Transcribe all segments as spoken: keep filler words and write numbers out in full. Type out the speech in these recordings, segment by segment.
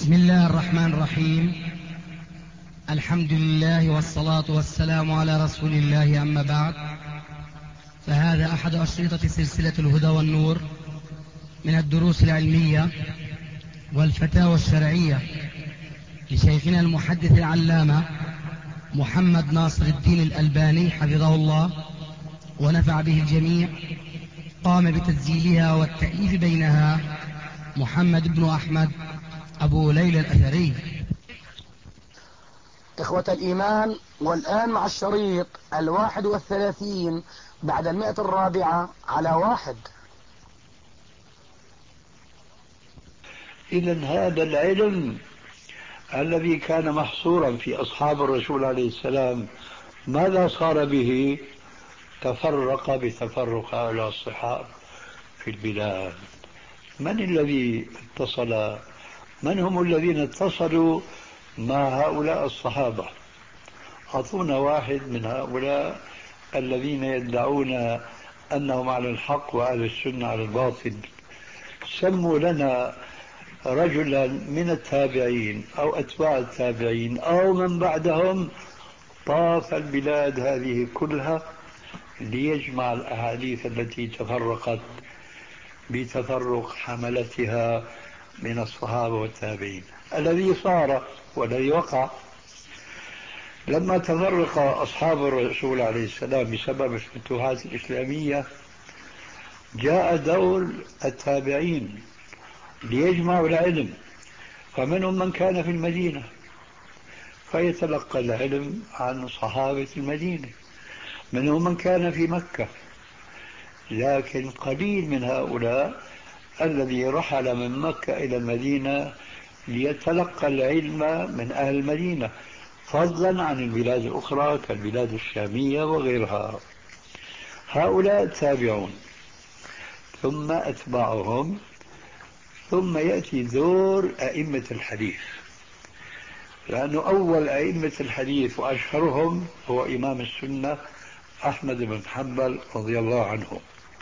بسم الله الرحمن الرحيم. الحمد لله والصلاة والسلام على رسول الله، أما بعد، فهذا أحد أشرطة سلسلة الهدى والنور من الدروس العلمية والفتاوى الشرعية لشيخنا المحدث العلامة محمد ناصر الدين الألباني حفظه الله ونفع به الجميع. قام بتسجيلها والتأليف بينها محمد بن أحمد أبو ليلى الأثري. إخوة الإيمان، والآن مع الشريط الواحد والثلاثين بعد المئة الرابعة على واحد. إذن هذا العلم الذي كان محصورا في أصحاب الرسول عليه السلام ماذا صار به؟ تفرق بتفرق هؤلاء الصحابة في البلاد. من الذي اتصل؟ من هم الذين اتصلوا مع هؤلاء الصحابة؟ أعطونا واحد من هؤلاء الذين يدعون أنهم على الحق وأهل السنة على الباطل. سموا لنا رجلا من التابعين أو أتباع التابعين أو من بعدهم طاف البلاد هذه كلها ليجمع الأحاديث التي تفرقت بتفرق حملتها من الصحابة والتابعين. الذي صار والذي وقع لما تفرق أصحاب الرسول عليه السلام بسبب الفتوحات الإسلامية، جاء دور التابعين ليجمعوا العلم، فمنهم من كان في المدينة فيتلقى العلم عن صحابة المدينة، منهم من كان في مكة، لكن قليل من هؤلاء الذي رحل من مكة إلى المدينة ليتلقى العلم من أهل المدينة، فضلا عن البلاد الأخرى كالبلاد الشامية وغيرها. هؤلاء تابعون، ثم أتباعهم، ثم يأتي دور أئمة الحديث، لأنه أول أئمة الحديث وأشهرهم هو إمام السنة أحمد بن حنبل رضي الله عنه.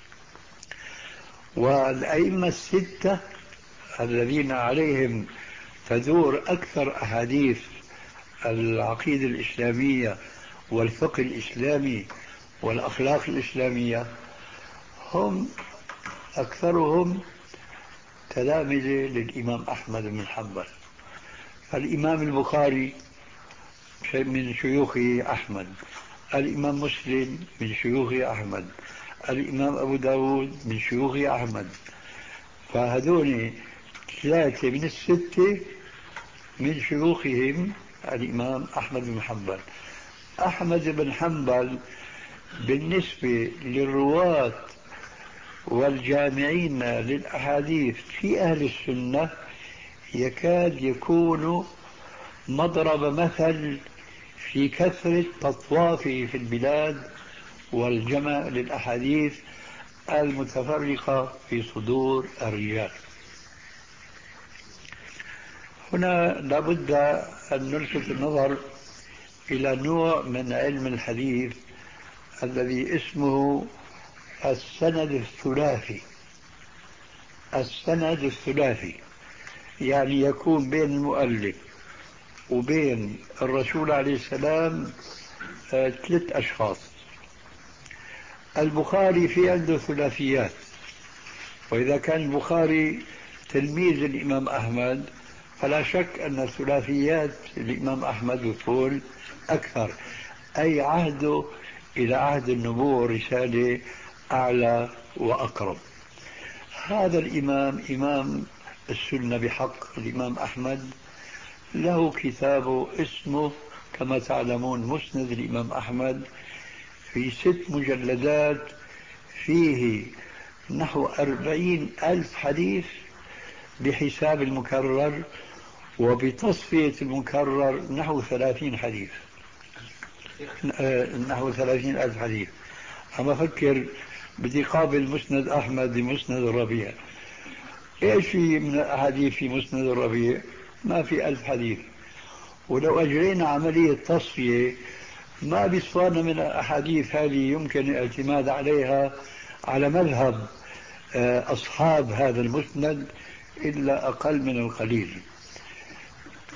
والأئمة الستة الذين عليهم تدور أكثر أحاديث العقيدة الإسلامية والفقه الإسلامي والأخلاق الإسلامية هم أكثرهم تلامذة للإمام أحمد بن حنبل. الإمام البخاري من شيوخ أحمد، الإمام مسلم من شيوخ أحمد، الإمام أبو داود من شيوخ أحمد. فهذول ثلاثة من الستة من شيوخهم الإمام أحمد بن حنبل. أحمد بن حنبل بالنسبة للرواة والجامعين للأحاديث في أهل السنة يكاد يكون مضرب مثل في كثرة تطوافه في البلاد والجمع للأحاديث المتفرقة في صدور الرجال. هنا لابد أن نلفت النظر إلى نوع من علم الحديث الذي اسمه السند الثلاثي. السند الثلاثي يعني يكون بين المؤلف وبين الرسول عليه السلام ثلاث أشخاص. البخاري في عنده ثلاثيات، وإذا كان البخاري تلميذ الإمام أحمد فلا شك أن ثلاثيات الإمام أحمد يكون أكثر، أي عهده إلى عهد النبوة والرسالة أعلى وأقرب. هذا الإمام إمام السنة بحق الإمام أحمد له كتاب اسمه كما تعلمون مسند الإمام أحمد في ست مجلدات، فيه نحو أربعين ألف حديث بحساب المكرر، وبتصفية المكرر نحو ثلاثين حديث، نحو ثلاثين ألف حديث. أما أفكر بدي قابل مسند أحمد بمسند الربيع، إيش في من الأحاديث في مسند الربيع؟ ما في ألف حديث. ولو أجرينا عملية تصفية ما بيصفانا من الأحاديث هذه يمكن الاعتماد عليها على مذهب أصحاب هذا المسند إلا أقل من القليل.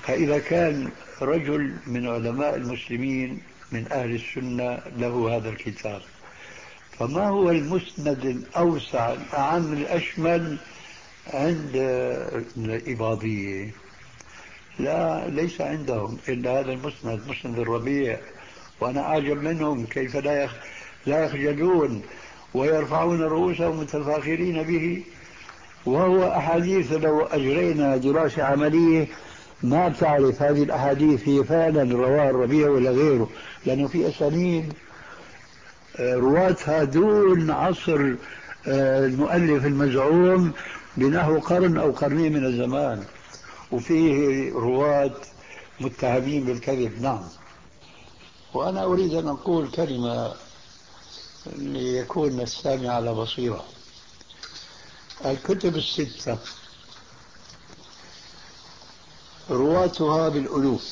فإذا كان رجل من علماء المسلمين من أهل السنة له هذا الكتاب، فما هو المسند الأوسع الأعم الأشمل عند الإباضية؟ لا، ليس عندهم إلا هذا المسند، مسند الربيع. وأنا أعجب منهم كيف لا لا يخجلون ويرفعون رؤوسهم متفاخرين به، وهو أحاديث لو أجرينا دراسة عملية ما بتعرف هذه الأحاديث هي فعلا رواه الربيع ولا غيره، لأنه في أسانيد رواتها دون عصر المؤلف المزعوم بنحو قرن أو قرنين من الزمان، وفيه رواة متهمين بالكذب. نعم. وأنا أريد أن أقول كلمة ليكون السامع على بصيرة. الكتب الستة رواتها بالألوف،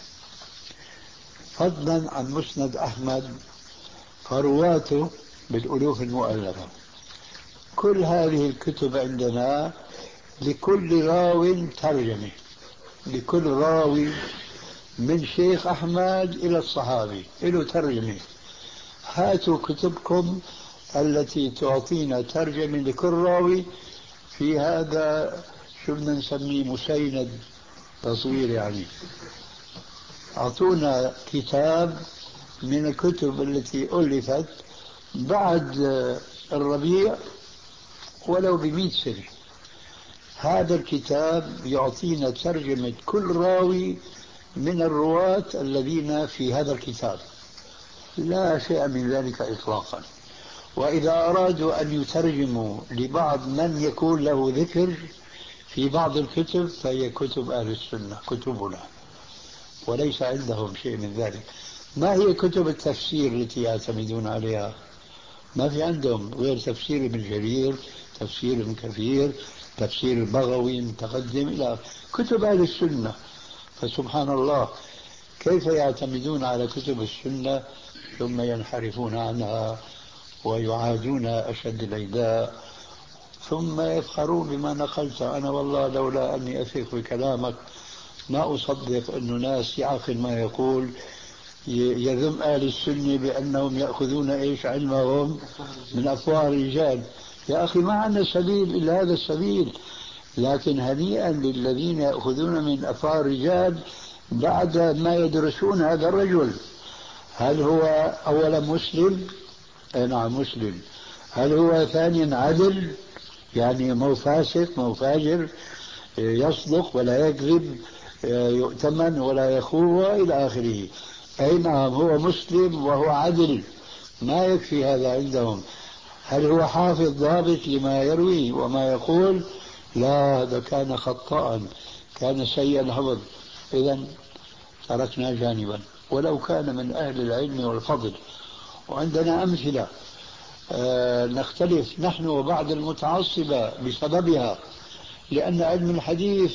فضلا عن مسند أحمد فرواته بالألوف المؤلفة. كل هذه الكتب عندنا لكل راو ترجمة، لكل راوي من شيخ أحمد إلى الصحابي له ترجمة. هاتوا كتبكم التي تعطينا ترجمة لكل راوي في هذا شو بدنا نسميه مسيند تصوير، يعني أعطونا كتاب من الكتب التي ألفت بعد الربيع ولو بمئة سنة. هذا الكتاب يعطينا ترجمة كل راوي من الرواة الذين في هذا الكتاب، لا شيء من ذلك إطلاقا. وإذا أرادوا أن يترجموا لبعض من يكون له ذكر في بعض الكتب فهي كتب أهل السنة، كتبنا، وليس عندهم شيء من ذلك. ما هي كتب التفسير التي يعتمدون عليها؟ ما في عندهم غير تفسير ابن جرير، تفسير ابن كثير، تفسير البغوي متقدم إلى كتب أهل السنة. فسبحان الله كيف يعتمدون على كتب السنة ثم ينحرفون عنها ويعادون أشد العداء ثم يفخرون بما نقلت. أنا والله لولا أني أثق بكلامك ما أصدق أن ناس يعقل ما يقول يذم أهل السنة بأنهم يأخذون إيش علمهم من أفواه الرجال. يا أخي ما عندنا سبيل إلا هذا السبيل، لكن هنيئا للذين يأخذون من أفواه الرجال بعد ما يدرسون هذا الرجل. هل هو أولا مسلم؟ أي نعم مسلم. هل هو ثانيا عدل؟ يعني مو فاسق مو فاجر، يصدق ولا يكذب، يؤتمن ولا يخون إلى آخره. أي نعم هو مسلم وهو عدل، ما يكفي هذا عندهم. هل هو حافظ ضابط لما يروي وما يقول؟ لا، هذا كان خطاء، كان سيء الحفظ. إذن تركنا جانبا ولو كان من أهل العلم والفضل. وعندنا أمثلة آه نختلف نحن وبعض المتعصبة بسببها، لأن علم الحديث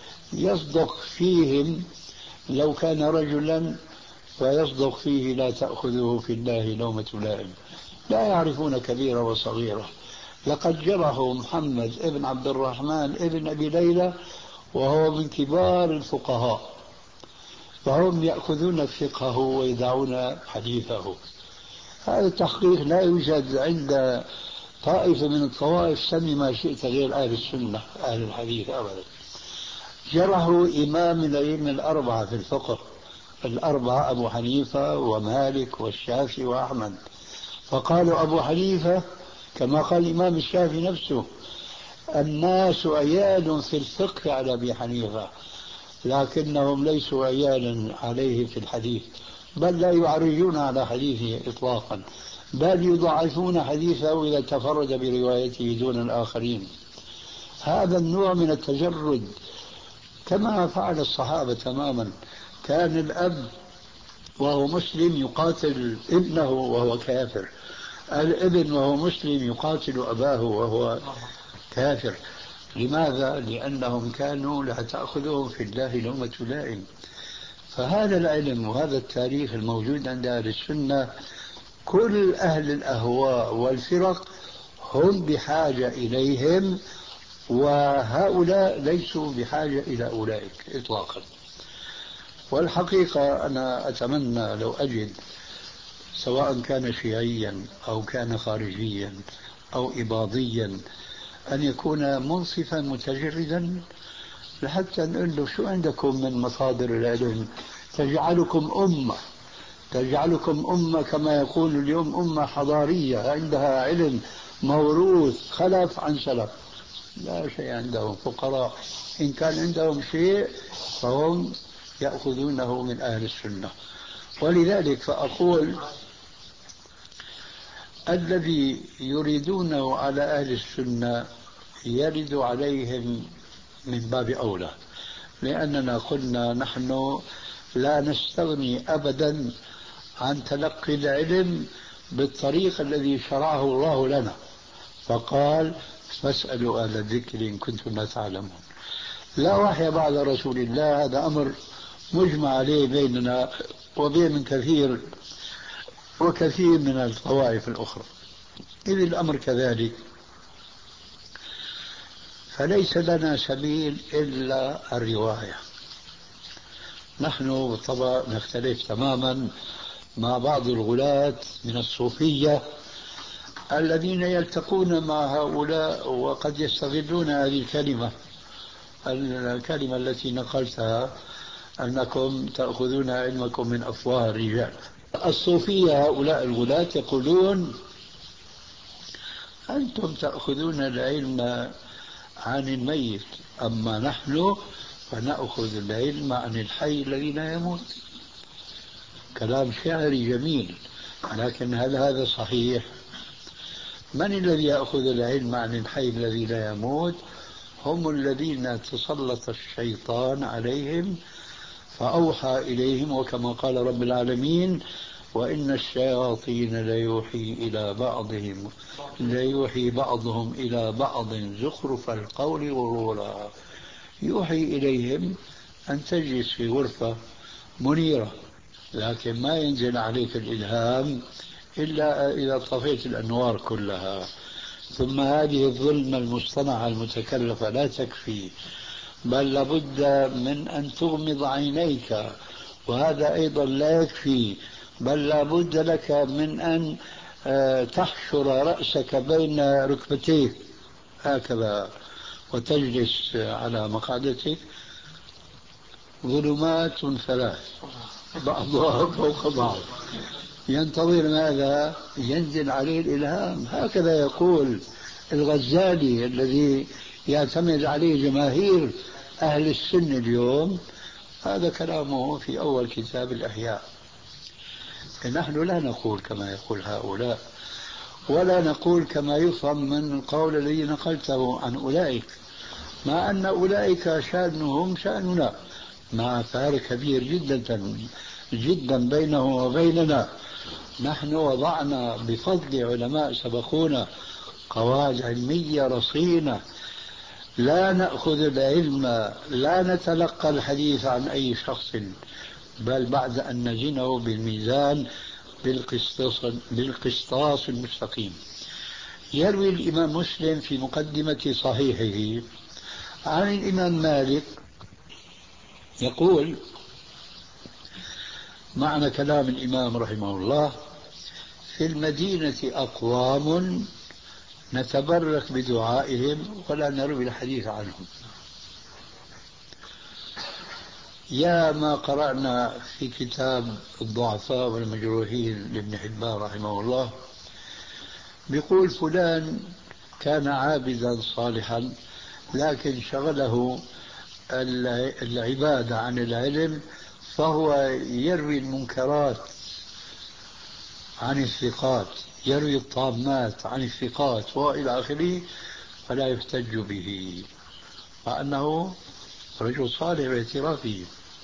يصدق فيهم لو كان رجلا فيصدق فيه لا تأخذه في الله لومة لائم، لا يعرفون كبيرة وصغيرة. لقد جرحوا محمد ابن عبد الرحمن ابن أبي ليلى وهو من كبار الفقهاء، فهم يأخذون فقهه ويدعون حديثه. هذا التحقيق لا يوجد عند طائفة من الطوائف، سمي ما شئت غير أهل السنة أهل الحديث أبدا. جرحوا إمام من الأئمة الأربعة في الفقه، الأربعة أبو حنيفة ومالك والشافعي وأحمد، فقالوا أبو حنيفة كما قال الإمام الشافعي نفسه: الناس عيال في الفقه على أبي حنيفة لكنهم ليسوا عيالا عليه في الحديث، بل لا يعرجون على حديثه إطلاقا، بل يضعفون حديثه إذا تفرد بروايته دون الآخرين. هذا النوع من التجرد كما فعل الصحابة تماما. كان الأب وهو مسلم يقاتل ابنه وهو كافر، الابن وهو مسلم يقاتل أباه وهو كافر. لماذا؟ لأنهم كانوا لا تأخذهم في الله لومة لائم. فهذا العلم وهذا التاريخ الموجود عند أهل السنة كل أهل الأهواء والفرق هم بحاجة إليهم، وهؤلاء ليسوا بحاجة إلى أولئك إطلاقا. والحقيقة أنا أتمنى لو أجد سواء كان شيعيا أو كان خارجيا أو إباضيا أن يكون منصفا متجردا، لحتى نقول له شو عندكم من مصادر العلم تجعلكم أمة تجعلكم أمة كما يقول اليوم أمة حضارية عندها علم موروث خلف عن سلف. لا شيء عندهم، فقراء. إن كان عندهم شيء فهم يأخذونه من أهل السنة. ولذلك فأقول الذي يريدونه على أهل السنة يرد عليهم من باب أولى، لأننا قلنا نحن لا نستغني أبدا عن تلقي العلم بالطريق الذي شرعه الله لنا، فقال فاسألوا أهل الذكر إن كنتم لا تعلمون. لا وحي بعد رسول الله، هذا أمر مجمع عليه بيننا وبين من كثير وكثير من الطوائف الأخرى. إذ الأمر كذلك فليس لنا سبيل إلا الرواية. نحن بالطبع نختلف تماما مع بعض الغلاة من الصوفية الذين يلتقون مع هؤلاء وقد يستغلون هذه الكلمة الكلمة التي نقلتها أنكم تأخذون علمكم من أفواه الرجال. الصوفية هؤلاء الغلاة يقولون أنتم تأخذون العلم عن الميت، أما نحن فنأخذ العلم عن الحي الذي لا يموت. كلام شعري جميل، لكن هل هذا صحيح؟ من الذي يأخذ العلم عن الحي الذي لا يموت؟ هم الذين تسلط الشيطان عليهم فأوحى إليهم، وكما قال رب العالمين وإن الشياطين ليوحي إلى بعضهم ليوحي بعضهم إلى بعض زخرف القول غرورا. يوحي إليهم أن تجلس في غرفة منيرة، لكن ما ينزل عليك الإلهام إلا إذا طفيت الأنوار كلها. ثم هذه الظلمة المصطنعة المتكلفة لا تكفي، بل لابد من أن تغمض عينيك، وهذا أيضا لا يكفي، بل لابد لك من أن تحشر رأسك بين ركبتيك هكذا وتجلس على مقعدتك. ظلمات ثلاث بعضها فوق بعض، ينتظر ماذا؟ ينزل عليه الإلهام. هكذا يقول الغزالي الذي يعتمد عليه جماهير أهل السنة اليوم، هذا كلامه في أول كتاب الأحياء. نحن لا نقول كما يقول هؤلاء، ولا نقول كما يفهم من القول الذي نقلته عن أولئك، مع أن أولئك شأنهم شأننا، مع فارق كبير جدا جدا بينه وبيننا. نحن وضعنا بفضل علماء سبقونا قواعد علمية رصينة، لا نأخذ العلم، لا نتلقى الحديث عن أي شخص، بل بعد أن نزنه بالميزان بالقسطاس, بالقسطاس المستقيم. يروي الإمام مسلم في مقدمة صحيحه عن الإمام مالك يقول معنى كلام الإمام رحمه الله: في المدينة أقوام نتبرك بدعائهم ولا نروي الحديث عنهم. يا ما قرأنا في كتاب الضعفاء والمجروحين لابن حبان رحمه الله، بيقول فلان كان عابدا صالحا لكن شغله العبادة عن العلم، فهو يروي المنكرات عن الثقات، يروي الطامات عن الثقات وإلى آخره، فلا يحتج به مع أنه رجل صالح باعترافه.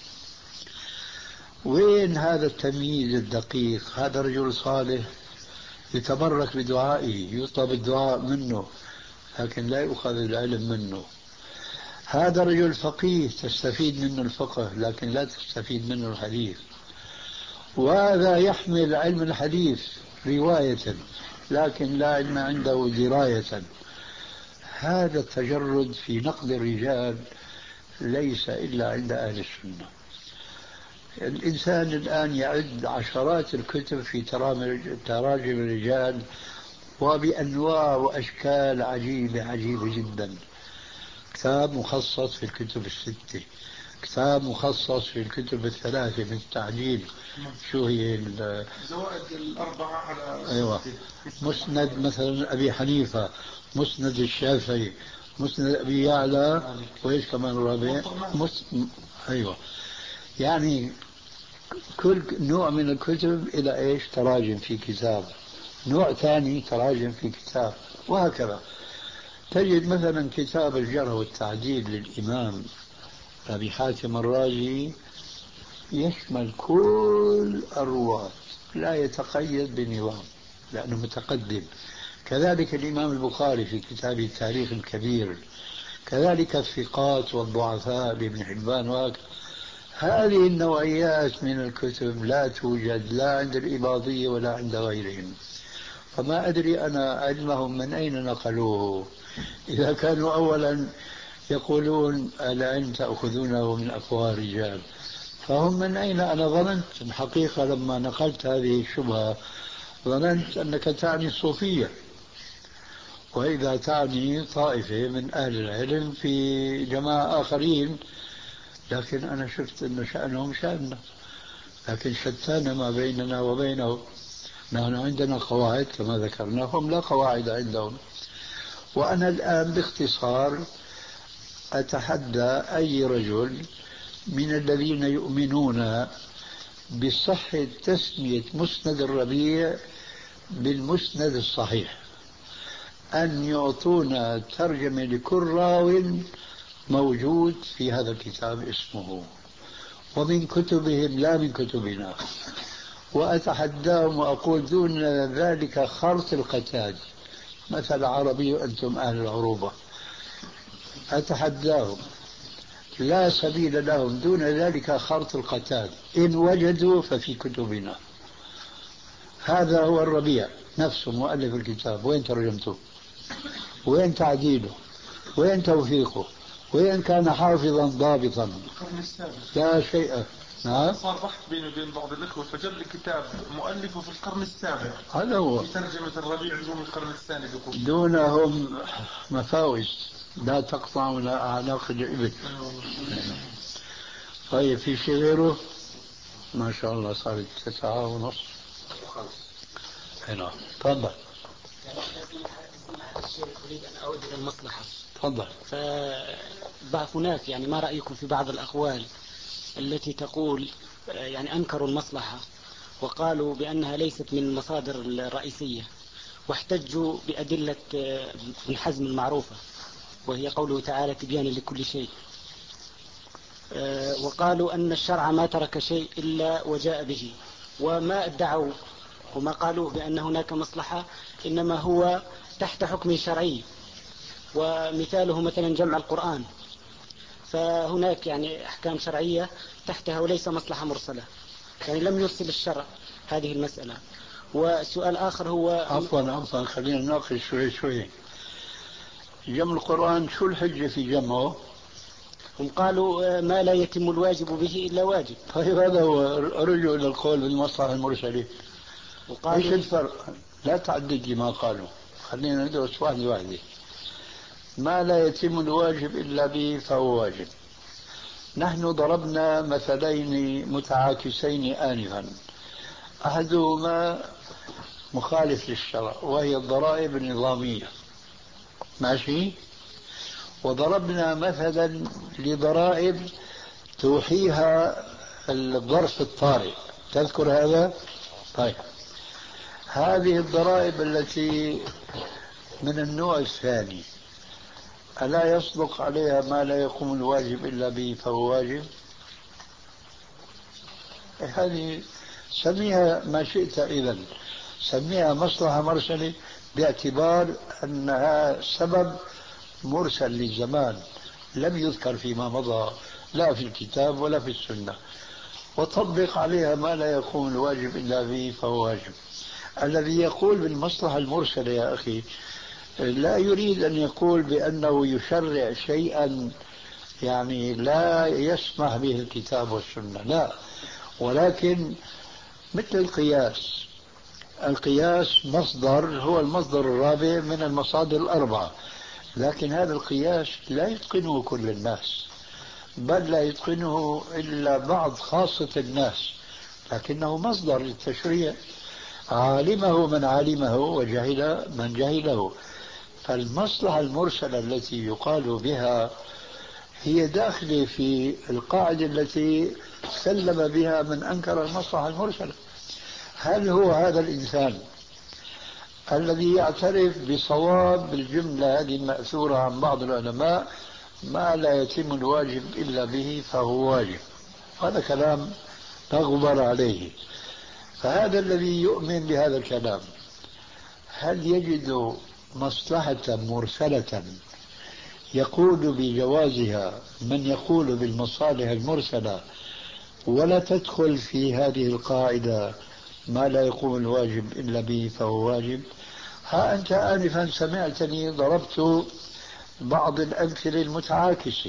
وين هذا التمييز الدقيق؟ هذا رجل صالح يتبرك بدعائه، يطلب الدعاء منه لكن لا يؤخذ العلم منه. هذا رجل فقيه تستفيد منه الفقه لكن لا تستفيد منه الحديث. وهذا يحمل علم الحديث رواية لكن لا علم عنده دراية. هذا التجرد في نقد الرجال ليس إلا عند أهل السنة. الإنسان الآن يعد عشرات الكتب في تراجم الرجال وبأنواع وأشكال عجيبة عجيبة جدا. كتاب مخصص في الكتب الستة، كتاب مخصص في الكتب الثلاثة بالتعديل، شو هي زوائد الأربعة على أيوة، مسند مثلا أبي حنيفة، مسند الشافعي، مسند أبي يعلى، وإيش كمان الرابع مس... أيوة. يعني كل نوع من الكتب إلى إيش تراجم في كتاب، نوع ثاني تراجم في كتاب، وهكذا. تجد مثلا كتاب الجرح والتعديل للإمام أبي حاتم الرازي يشمل كل الرواة، لا يتقيد بنظام لأنه متقدم. كذلك الإمام البخاري في كتابه التاريخ الكبير، كذلك الثقات والضعفاء لابن حبان وهكذا. هذه النوعيات من الكتب لا توجد لا عند الإباضية ولا عند غيرهم. فما أدري أنا علمهم من أين نقلوه، إذا كانوا أولا يقولون العلم تأخذونه من أفواه الرجال، فهم من أين؟ أنا ظننت الحقيقة لما نقلت هذه الشبهة ظننت أنك تعني الصوفية، وإذا تعني طائفة من أهل العلم في جماعة آخرين، لكن أنا شفت أن شأنهم شأننا، لكن شتان ما بيننا وبينهم. نحن عندنا قواعد كما ذكرنا، هم لا قواعد عندهم. وأنا الآن باختصار أتحدى أي رجل من الذين يؤمنون بصحة تسمية مسند الربيع بالمسند الصحيح أن يعطونا ترجمة لكل راو موجود في هذا الكتاب اسمه، ومن كتبهم لا من كتبنا. وأتحداهم وأقول دون ذلك خرط القتاد، مثل عربي وأنتم أهل العروبة، أتحداهم لا سبيل لهم دون ذلك خرط القتاد، إن وجدوا ففي كتبنا. هذا هو الربيع نفسه مؤلف الكتاب، وين ترجمته؟ وين تعديله؟ وين توثيقه؟ وين كان حافظا ضابطا؟ لا شيء. نعم. صار بحث بيني وبين بعض الإخوة فجاب لي كتاب مؤلفه في القرن السابع، هذا هو في ترجمة الربيع من القرن الثاني بيقول دونهم مفاوز لا تقطع ولا أعناق الإبل. طيب في شيء غيره؟ ما شاء الله صارت تسعة ونص. هنا تفضل. أريد أن أعود إلى المصلحة. تفضل. فهناك يعني ما رأيكم في بعض الأقوال التي تقول يعني أنكروا المصلحة وقالوا بأنها ليست من المصادر الرئيسية، واحتجوا بأدلة ابن حزم المعروفة وهي قوله تعالى تبيانا لكل شيء، وقالوا أن الشرع ما ترك شيء إلا وجاء به، وما ادعوا وما قالوا بأن هناك مصلحة إنما هو تحت حكم شرعي، ومثاله مثلا جمع القرآن، فهناك يعني أحكام شرعية تحتها وليس مصلحة مرسلة، يعني لم يرسل الشرع هذه المسألة. وسؤال آخر هو عفوا عفوا خلينا نناقش شوي شوي. جمع القرآن شو الحجة في جمعه؟ هم قالوا ما لا يتم الواجب به إلا واجب. طيب هذا هو رجوع إلى القول بالمصلحة المرسلة. ايش الفرق؟ لا تعدد لي ما قالوا، خلينا ندرس واحدة واحدة. ما لا يتم الواجب إلا به فهو واجب. نحن ضربنا مثلين متعاكسين آنفا، أحدهما مخالف للشرع وهي الضرائب النظامية، ماشي، وضربنا مثلا لضرائب توحيها الظرف الطارئ، تذكر هذا؟ طيب هذه الضرائب التي من النوع الثاني ألا يصدق عليها ما لا يقوم الواجب إلا به فهو واجب؟ هذه سميها ما شئت، إذا سميها مصلحة مرسلة باعتبار أنها سبب مرسل للزمان لم يذكر فيما مضى لا في الكتاب ولا في السنة، وطبق عليها ما لا يقوم الواجب إلا به فهو واجب. الذي يقول بالمصلحة المرسلة يا أخي لا يريد أن يقول بأنه يشرع شيئا يعني لا يسمح به الكتاب والسنة، لا، ولكن مثل القياس، القياس مصدر هو المصدر الرابع من المصادر الأربعة، لكن هذا القياس لا يتقنه كل الناس، بل لا يتقنه إلا بعض خاصة الناس، لكنه مصدر للتشريع، عالمه من علمه وجهل من جهله. فالمصلحة المرسلة التي يقال بها هي داخلة في القاعدة التي سلم بها من أنكر المصلحة المرسلة. هل هو هذا الإنسان الذي يعترف بصواب بالجملة هذه المأثورة عن بعض العلماء ما لا يتم الواجب إلا به فهو واجب؟ هذا كلام لا غبار عليه. فهذا الذي يؤمن بهذا الكلام هل يجد مصلحة مرسلة يقول بجوازها من يقول بالمصالح المرسلة ولا تدخل في هذه القاعدة ما لا يقوم الواجب إلا به فهو واجب؟ ها أنت آنفا سمعتني ضربت بعض الأمثلة المتعاكسة،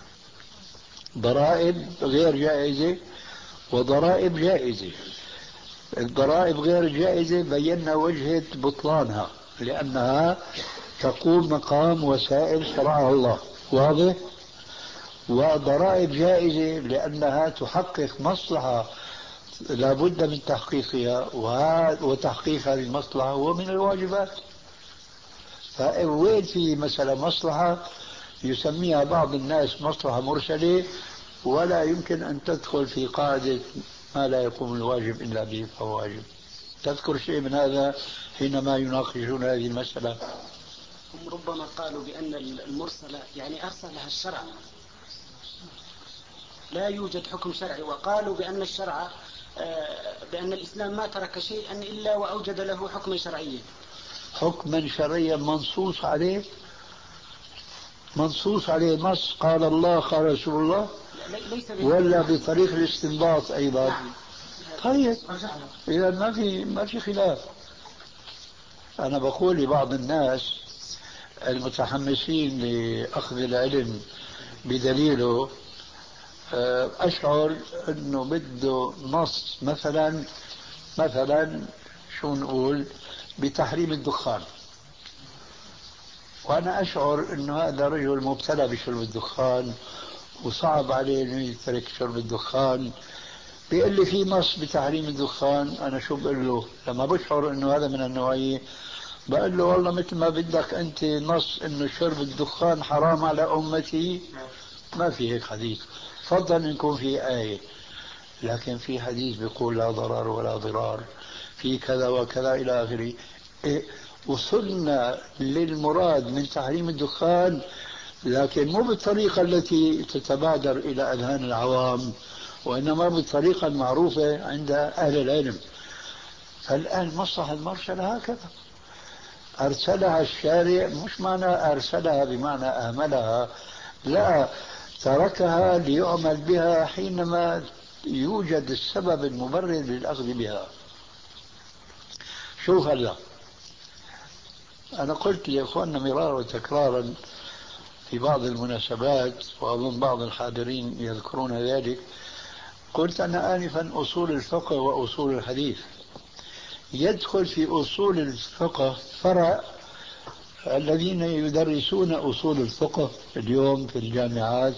ضرائب غير جائزة وضرائب جائزة. الضرائب غير جائزة بينا وجهة بطلانها لأنها تقوم مقام وسائل شرعها الله، واضح؟ وضرائب جائزة لأنها تحقق مصلحة لابد من تحقيقها، وتحقيق هذه المصلحة هو من الواجبات. فوين في مثلا مصلحة يسميها بعض الناس مصلحة مرسلة ولا يمكن أن تدخل في قاعدة ما لا يقوم الواجب إلا به فهو واجب؟ تذكر شيء من هذا حينما يناقشون هذه المسألة؟ هم ربما قالوا بأن المرسلة يعني أرسلها الشرع، لا يوجد حكم شرعي، وقالوا بأن الشرع بأن الإسلام ما ترك شيئا إلا وأوجد له حكما شرعيا. حكما شرعيا منصوص عليه، منصوص عليه نص قال الله قال رسول الله، ولا بطريق الاستنباط أيضا؟ نعم. طيب إذا ما في ما في خلاف. أنا بقول لبعض الناس المتحمسين لأخذ العلم بدليله أشعر أنه بده نص مثلا مثلا شو نقول بتحريم الدخان، وأنا أشعر أنه هذا رجل مبتلى بشرب الدخان وصعب عليه أنه يترك شرب الدخان، بيقول لي في نص بتحريم الدخان. أنا شو بقول له لما بشعر أنه هذا من النوعية؟ بقول له والله مثل ما بدك أنت نص أنه شرب الدخان حرام على أمتي، ما في هيك حديث، فضل أن يكون في آية، لكن في حديث بيقول لا ضرر ولا ضرار في كذا وكذا إلى آخره. إيه وصلنا للمراد من تحريم الدخان، لكن مو بالطريقة التي تتبادر إلى أذهان العوام، وإنما بالطريقة المعروفة عند أهل العلم. فالآن مصلحة المرسلة هكذا أرسلها الشارع، مش معنى أرسلها بمعنى أهملها، لا، تركها ليعمل بها حينما يوجد السبب المبرر للأخذ بها. شوف هلا، أنا قلت لإخواننا مرارا وتكرارا في بعض المناسبات، وأظن بعض الحاضرين يذكرون ذلك، قلت أنا آنفا أصول الفقه وأصول الحديث، يدخل في أصول الفقه فرع الذين يدرسون أصول الفقه اليوم في الجامعات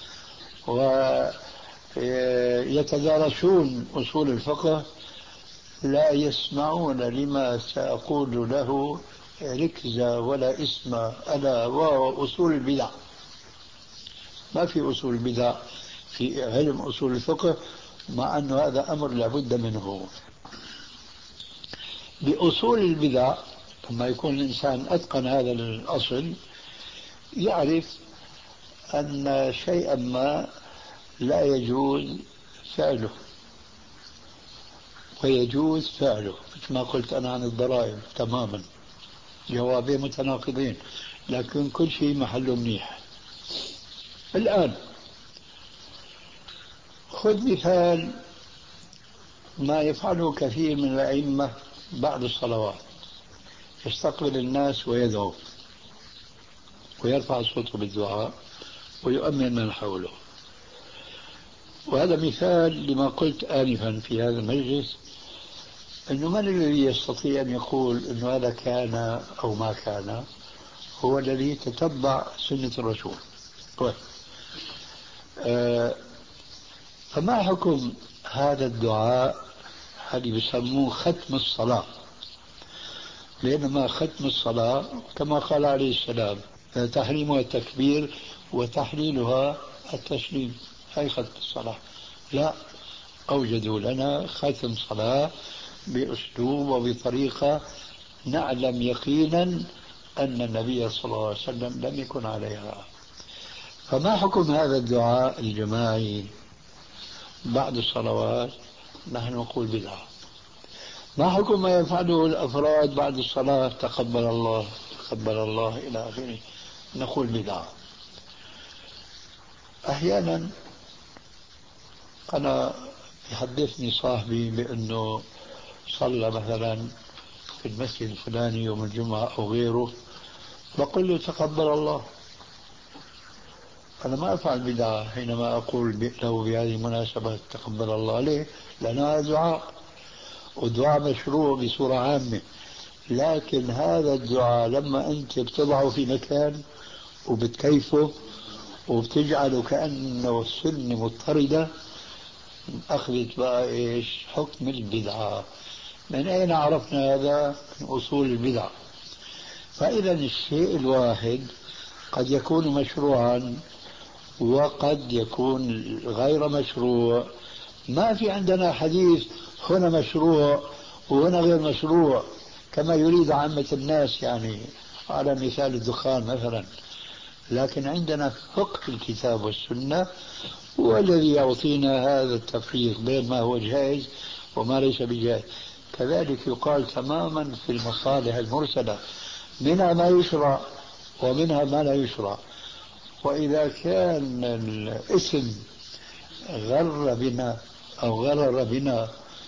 ويتدارسون أصول الفقه لا يسمعون لما سأقول له ركزة ولا اسم، ألا وهو أصول البدع. ما في أصول البدع في علم أصول الفقه، مع أن هذا أمر لابد منه. بأصول البدع لما يكون الإنسان أتقن هذا الأصل يعرف أن شيئا ما لا يجوز فعله ويجوز فعله، مثل ما قلت أنا عن الضرائب تماما، جوابين متناقضين لكن كل شيء محله منيح. الآن خذ مثال ما يفعله كثير من الأئمة بعد الصلوات، يستقبل الناس ويدعو ويرفع صوته بالدعاء ويؤمن من حوله، وهذا مثال لما قلت آنفا في هذا المجلس، أنه من الذي يستطيع أن يقول أنه هذا كان أو ما كان؟ هو الذي تتبع سنة الرسول. طيب. آه فما حكم هذا الدعاء اللي بيسموه ختم الصلاة؟ لأنما ختم الصلاة كما قال عليه السلام تحريمها التكبير وتحليلها التسليم، هي ختم الصلاة. لا، أوجدوا لنا ختم صلاة بأسلوب وبطريقة نعلم يقينا أن النبي صلى الله عليه وسلم لم يكن عليها. فما حكم هذا الدعاء الجماعي بعد الصلوات؟ نحن نقول بدعة. ما حكم ما يفعله الأفراد بعد الصلاة؟ تقبل الله تقبل الله إلى آخره، نقول بدعة. أحيانا أنا يحدثني صاحبي بأنه صلى مثلا في المسجد الفلاني يوم الجمعة أو غيره، بقول له تقبل الله. أنا ما أفعل بدعة حينما أقول له بهذه المناسبة تقبل الله. ليه؟ لأن هذا دعاء، والدعاء مشروع بصورة عامة. لكن هذا الدعاء لما أنت بتضعه في مكان وبتكيفه وبتجعله كأنه سنة مضطردة، أخذت بقى إيش حكم البدعة. من أين عرفنا هذا؟ من أصول البدعة. فإذا الشيء الواحد قد يكون مشروعا وقد يكون غير مشروع. ما في عندنا حديث هنا مشروع وهنا غير مشروع كما يريد عامة الناس، يعني على مثال الدخان مثلا. لكن عندنا فقه الكتاب والسنة هو الذي يعطينا هذا التفريق بين ما هو جائز وما ليس بجائز. كذلك يقال تماما في المصالح المرسلة، منها ما يشرع ومنها ما لا يشرع. وإذا كان الاسم غر بنا أو غرر بنا،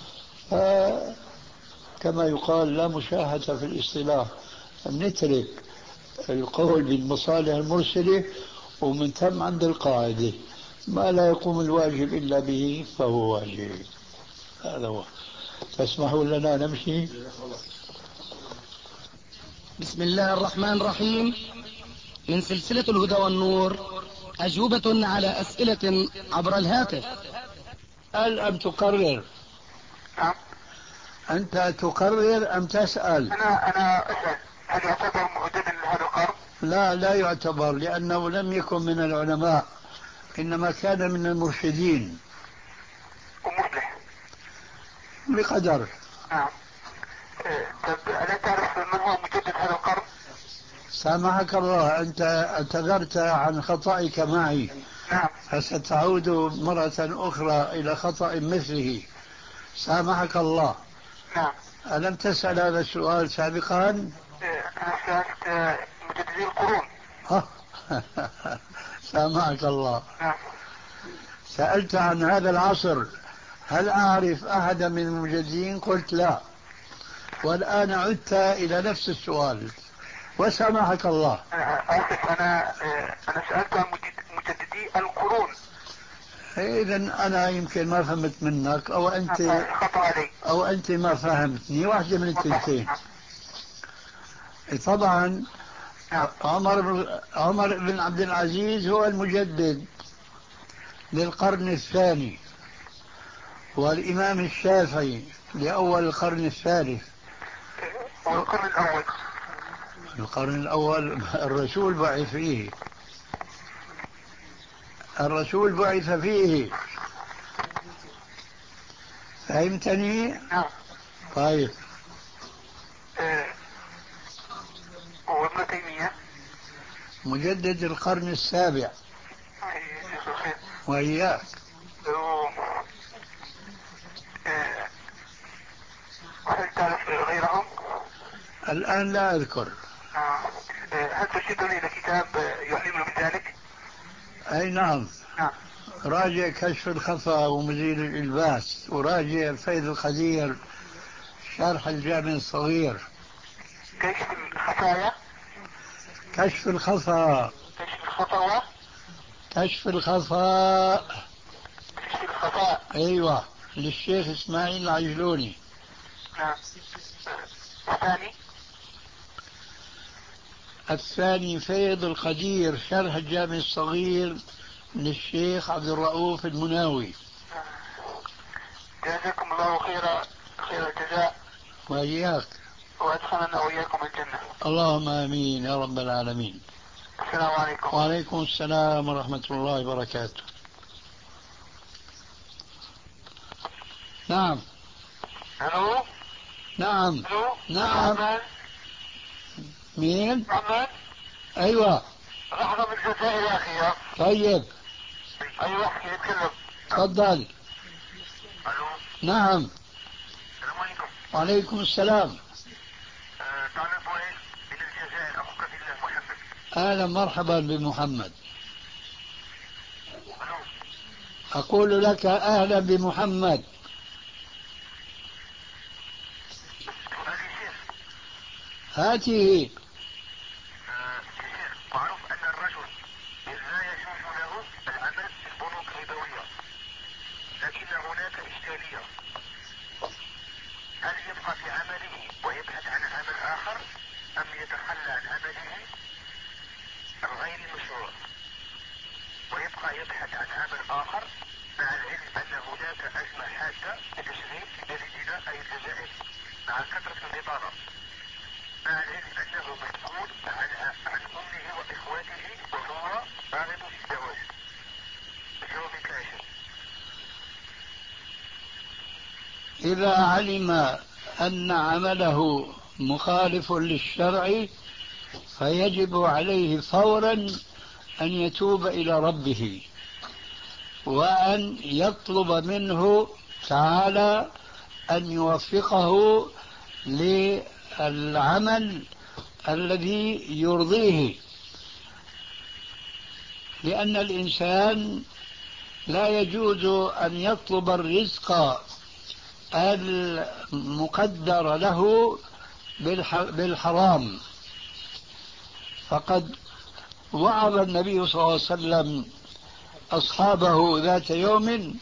كما يقال لا مشاهدة في الاصطلاح، نترك القول بالمصالح المرسلة ومن ثم عند القاعدة ما لا يقوم الواجب إلا به فهو واجب. هذا هو. تسمحوا لنا نمشي؟ بسم الله الرحمن الرحيم. من سلسلة الهدى والنور، أجوبة على أسئلة عبر الهاتف. هل أم تقرر؟ نعم. أنت تقرر أم تسأل؟ أنا أنا أسأل، هل يعتبر مهددا لهذا القرن؟ لا، لا يعتبر، لأنه لم يكن من العلماء، إنما كان من المرشدين ومصلح بقدر. نعم. طب ألا تعرف من هو مجدد هذا القرن؟ سامحك الله، أنت اعتذرت عن خطأك معي. نعم. فستعود مرة أخرى إلى خطأ مثله. سامحك الله. نعم. ألم تسأل هذا السؤال سابقا؟ أنا سألت مجددي القرون. سامحك الله. نعم. سألت عن هذا العصر، هل أعرف أحدا من المجددين؟ قلت لا. والآن عدت إلى نفس السؤال وسامحك الله. آسف، أنا أنا سألت عن مجددي القرون. إذا أنا يمكن ما فهمت منك، أو أنت خطأ علي، أو أنت ما فهمتني، واحدة من التنتين. طبعا عمر عمر بن عبد العزيز هو المجدد للقرن الثاني، والإمام الشافعي لأول القرن الثالث. والقرن الأول القرن الأول الرسول بعث فيه، الرسول بعث فيه. فهمتني؟ نعم. طيب. أه. وابن تيمية مجدد القرن السابع. وإياك. أه. هل تعرف غيرهم؟ الآن لا أذكر. أه. هل ترشدني إلى كتاب يعلمنا بذلك؟ أي نعم. نعم. راجع كشف الخفا ومزيل الإلباس، وراجع الفيض القدير شرح الجامع الصغير. كشف الخفايا، كشف الخفا، كشف الخطوة، كشف الخفاء، كشف الجزاء. أيوة للشيخ إسماعيل العجلوني. نعم. الثاني الثاني فيض القدير شرح الجامع الصغير للشيخ عبد الرؤوف المناوي. جزاكم الله خيرا خير الجزاء وإياك وأدخلنا وإياكم الجنة. اللهم آمين يا رب العالمين. السلام عليكم. وعليكم السلام ورحمة الله وبركاته. نعم. ألو. نعم. ألو. نعم. محمد. مين؟ محمد. أيوة. لحظة من الجزائر يا أخي. طيب. أيوة أحكي يتكلم. تفضل. ألو. نعم. السلام عليكم. وعليكم السلام. أه تعرف وين؟ من الجزائر أخوك في الله محمد. أهلا مرحبا بمحمد. ألو. أقول لك أهلا بمحمد. هاته. معروف أن الرجل لا يجوز له العمل في البنوك الربوية، لكن هناك إشكالية. هل يبقى في عمله ويبحث عن عمل آخر أم يتخلى عن عمله الغير مشروع ويبقى يبحث عن عمل آخر، مع العلم أن هناك أزمة حادة لتشغيل في بلدنا أي الجزائر مع كثرة البطالة، مع العلم أنه مسؤول عن عن أمه وإخوته وهو راغب في الزواج. بجوابك يا شيخ. إذا علم أن عمله مخالف للشرع فيجب عليه فورا أن يتوب إلى ربه وأن يطلب منه تعالى أن يوفقه للعمل الذي يرضيه، لأن الإنسان لا يجوز أن يطلب الرزق المقدر له بالحرام. فقد وعظ النبي صلى الله عليه وسلم أصحابه ذات يوم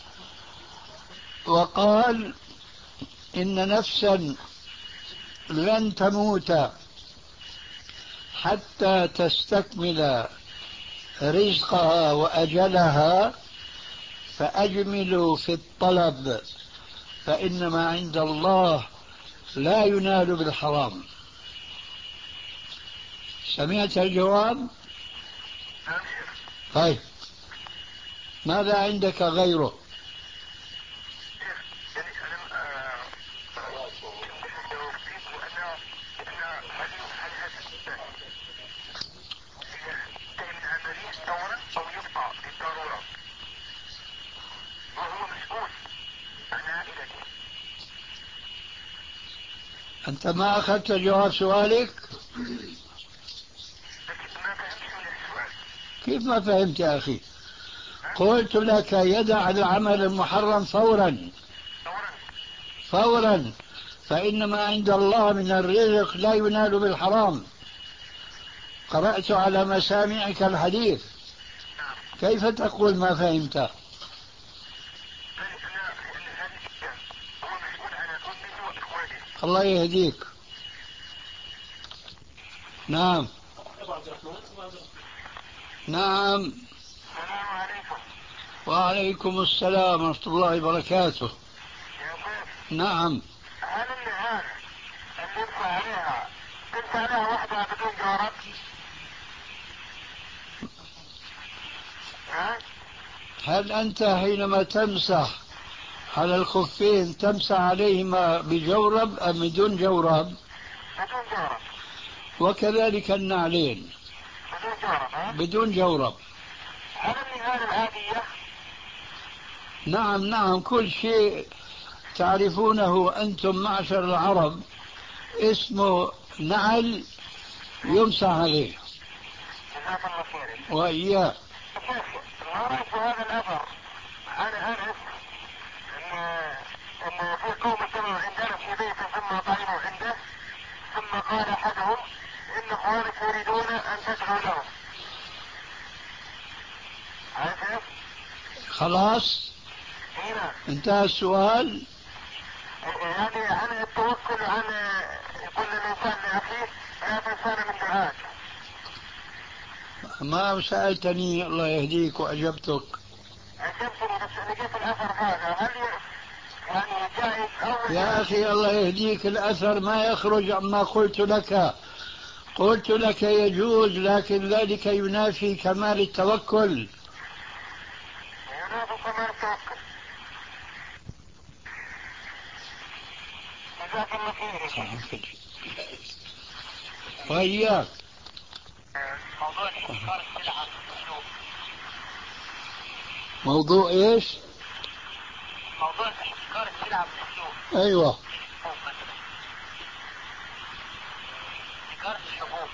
وقال: إن نفسا لن تموت حتى تستكمل رزقها وأجلها، فأجملوا في الطلب فإن ما عند الله لا ينال بالحرام. سمعت الجواب؟ طيب، ماذا عندك غيره؟ أنت ما أخذت جواب سؤالك؟ كيف ما فهمت يا أخي؟ قلت لك يدع العمل المحرم فورا فورا، فإن ما عند الله من الرزق لا ينال بالحرام. قرأت على مسامعك الحديث، كيف تقول ما فهمت؟ الله يهديك. نعم. نعم. السلام عليكم. وعليكم السلام ورحمة الله وبركاته. نعم. هل النهار اللي يدفع عليها تدفع عليها واحدة بدون جواب؟ ها؟ هل أنت حينما تمسح على الخفين تمسح عليهما بجورب أم بدون جورب؟ بدون جورب. وكذلك النعلين بدون جورب. ها؟ بدون جورب. هل النهار العادية؟ نعم نعم، كل شيء تعرفونه أنتم معشر العرب اسمه نعل يمسح عليه. جزاك الله خير. وإياه. ما رأيت هذا الأثر؟ أنا أعرف أن أن في قوم كانوا عندنا في بيت ثم طعموا عنده، ثم قال أحدهم إن إخوانك يريدون أن تدعوا لهم. عارف؟ خلاص. هنا انتهى السؤال. يعني عن التوكل عن كل الانسان لاخيه لا تنسانا من دعائك. ما سألتني الله يهديك وأجبتك. عجبتني بس لقيت الاثر هذا هل يعني جائز او يا أخي الله يهديك، الأثر ما يخرج عما قلت لك. قلت لك يجوز، لكن ذلك ينافي كمال التوكل. ينافي كمال التوكل. جزاك الله خير. وإياك. موضوع الاحتكار السلعة في السوق. موضوع ايش؟ موضوع احتكار السلعة في السوق. ايوه. احتكار الحبوب.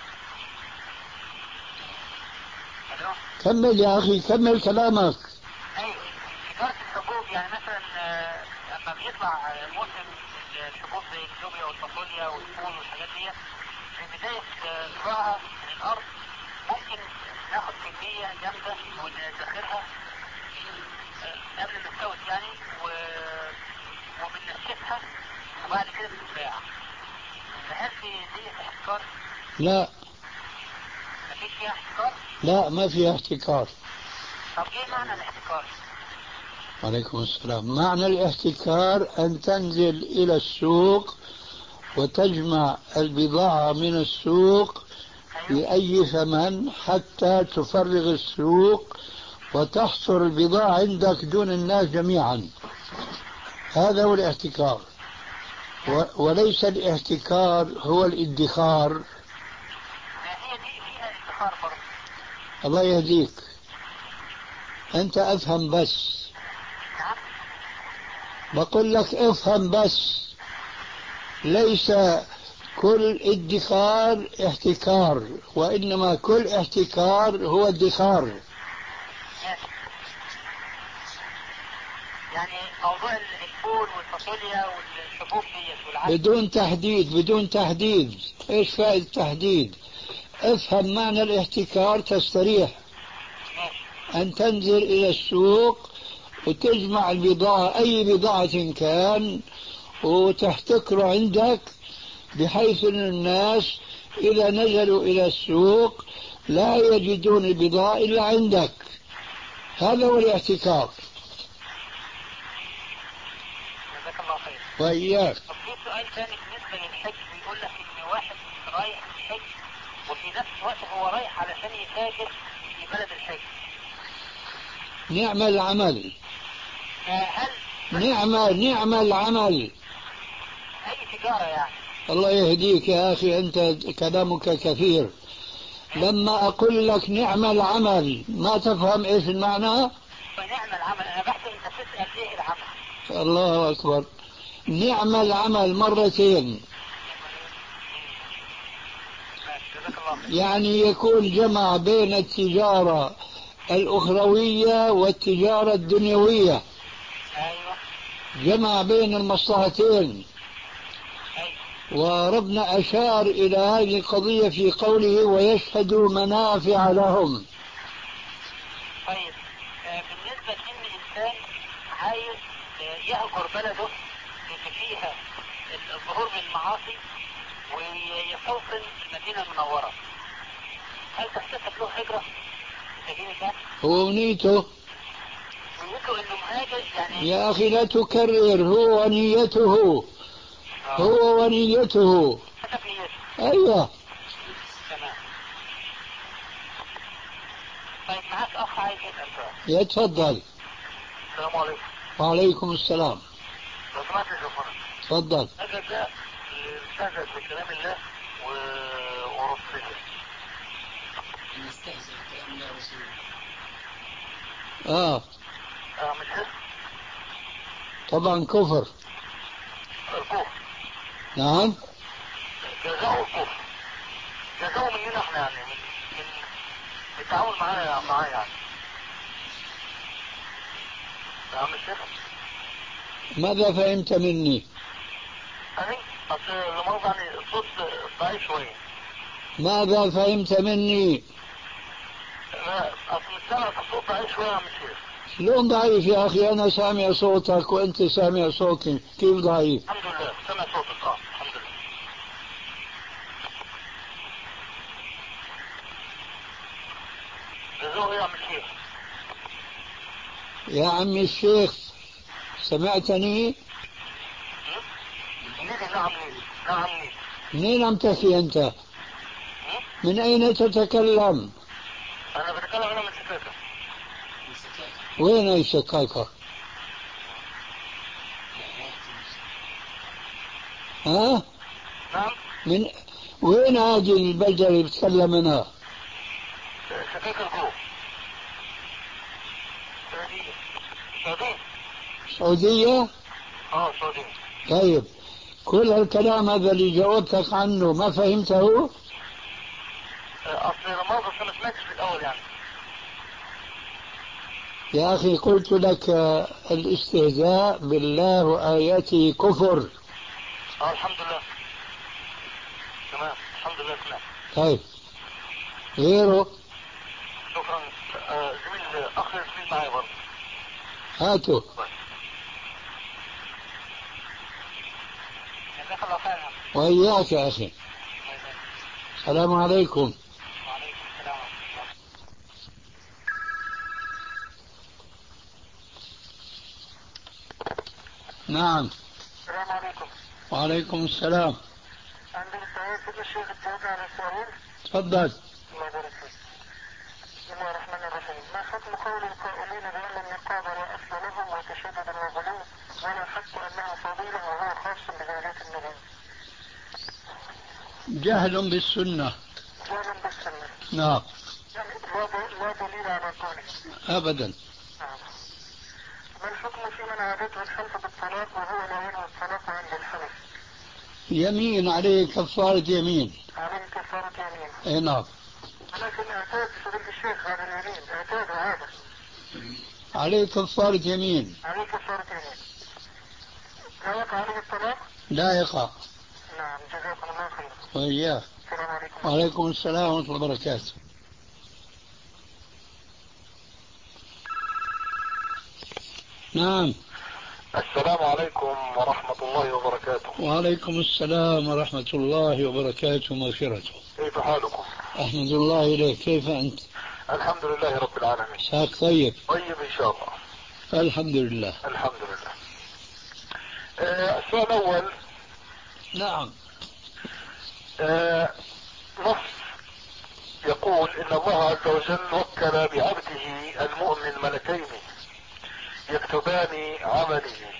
الو. كمل يا أخي، كمل كلامك. ايوه احتكار الحبوب، يعني مثلا لما بيطلع موسم الحبوب زي اللوبيا والفاصوليا والفول والحاجات دي في بداية طلوعها من الأرض ممكن ناخد كمية جامدة وندخلها قبل ما تستوت يعني و... وبننشفها وبعد كده بتتباع. فهل في دي احتكار؟ لا. مفيش فيها احتكار؟ لا ما فيها احتكار. طب ايه معنى الاحتكار؟ عليكم السلام. معنى الاحتكار أن تنزل إلى السوق وتجمع البضاعة من السوق بأي ثمن حتى تفرغ السوق وتحصر البضاعة عندك دون الناس جميعا. هذا هو الاحتكار، وليس الاحتكار هو الادخار. هي دي فيها ادخار برضه. الله يهديك، أنت أفهم بس. بقول لك افهم بس، ليس كل ادخار احتكار، وإنما كل احتكار هو ادخار. يعني موضوع الفول والفاصوليا والحبوب ديت والعسل بدون تحديد، بدون تحديد. ايش فائدة التحديد؟ افهم معنى الاحتكار تستريح. أن تنزل إلى السوق وتجمع البضاعة، أي بضاعة كان، وتحتكر عندك بحيث أن الناس إذا نزلوا إلى السوق لا يجدون البضاعة إلا عندك. هذا هو الاحتكار. جزاك الله خير. وإياك. طب في سؤال ثاني بالنسبة للحج، بيقول لك إن واحد رايح الحج وفي نفس الوقت هو رايح علشان يتاجر في بلد الحج. نعم العمل. هل نعم نعم العمل. أي تجارة يعني؟ الله يهديك يا أخي، أنت كلامك كثير. لما أقول لك نعم العمل ما تفهم إيش المعنى؟ فنعم العمل، أنا بحث أنت تسأل إيه العمل. الله أكبر. نعم العمل مرتين، يعني يكون جمع بين التجارة الأخروية والتجارة الدنيوية. أيوة. جمع بين المصلحتين. أيوة. وربنا أشار إلى هذه القضية في قوله ويشهدوا منافع لهم. طيب آه بالنسبة لأن إنسان عايز يهجر بلده اللي فيها الظهور بالمعاصي ويستوطن المدينة المنورة، هل تحتسب له هجرة؟ هو نيته. نيته انه مهاجر يعني. يا اخي لا تكرر، هو ونيته. آه. هو ونيته. ايوه. تمام. طيب معك اخ عايز يسأل سؤال. يتفضل. السلام عليكم. وعليكم السلام. لو سمحت يا شيخنا. تفضل. هذا ده يستهزأ بكلام الله و... ورسوله. يستهزئ بكلام الله ورسوله. اه اه مش كده؟ طبعا كفر. الكفر. نعم. جزاؤه الكفر. جزاؤه مننا احنا يعني من من التعامل معاه معاه يعني. اه مش كده؟ ماذا فهمت مني؟ يعني اصل لمؤاخذة يعني الصوت ضعيف شوية. ماذا فهمت مني؟ لا اصل السمع الصوت ضعيف شوية يا عم الشيخ. شلون ضعيف يا أخي؟ أنا سامع صوتك وأنت سامع صوتي، كيف ضعيف؟ الحمد لله سمع صوتك. اه الحمد لله. جزوه يا عم الشيخ. يا عمي الشيخ سمعتني؟ نيدي نعم نيدي نعم نيدي. منين عم تحكي أنت؟ من أين تتكلم؟ أنا بتكلم أنا من سكاكة. وين أي سكاكة؟ ها؟ نعم. من وين هذه البلدة اللي بتتكلم منها؟ سكاكة الكوف. سعودية. سعودية. سعودية؟ اه سعودية. طيب كل هالكلام هذا اللي جاوبتك عنه ما فهمته؟ أصل ما بس ما سمعتش في الأول يعني. يا أخي قلت لك الاستهزاء بالله وآياته كفر. اه الحمد لله. تمام الحمد لله سمعت. طيب غيره؟ شكرا. آه زميل أخ زميل معي برضه. هاتوا. جزاك الله خيرا. وإياك يا أخي. السلام عليكم. وعليكم السلام. نعم. السلام عليكم. وعليكم السلام. عندي سؤال في الشيخ الجواب على السؤال. تفضل. الله يبارك فيك. بسم الله الرحمن الرحيم. ما حكم قول القائلين بأن النقاب لا أصل له وتشدد وغلو ولا حق أنه فضيلة وهو خاص بذرية النبي؟ جهل بالسنة. جهل بالسنة. نعم. يعني لا لا دليل على قوله. أبدا. نعم. ما الحكم في من عادته الحلف بالطلاق وهو لا ينوي الطلاق عند الحلف؟ يمين عليه كفارة يمين. عليه كفارة يمين. اي نعم. ولكن اعتاد فضيلة الشيخ هذا اليمين اعتاد هذا. عليه كفارة يمين. عليه كفارة يمين. لا يقع عليه الطلاق؟ لا يقع. نعم جزاكم الله خيرا. وإياه. السلام عليكم. وعليكم السلام ورحمة الله وبركاته. نعم. السلام عليكم ورحمة الله وبركاته. وعليكم السلام ورحمة الله وبركاته ومغفرته. كيف حالكم؟ أحمد الله إليك، كيف أنت؟ الحمد لله رب العالمين. ساك طيب؟ طيب إن شاء الله. الحمد لله. الحمد لله. آه السؤال الأول. نعم. آه نص يقول إن الله عز وجل وكل بعبده المؤمن ملكين يكتبان عمله،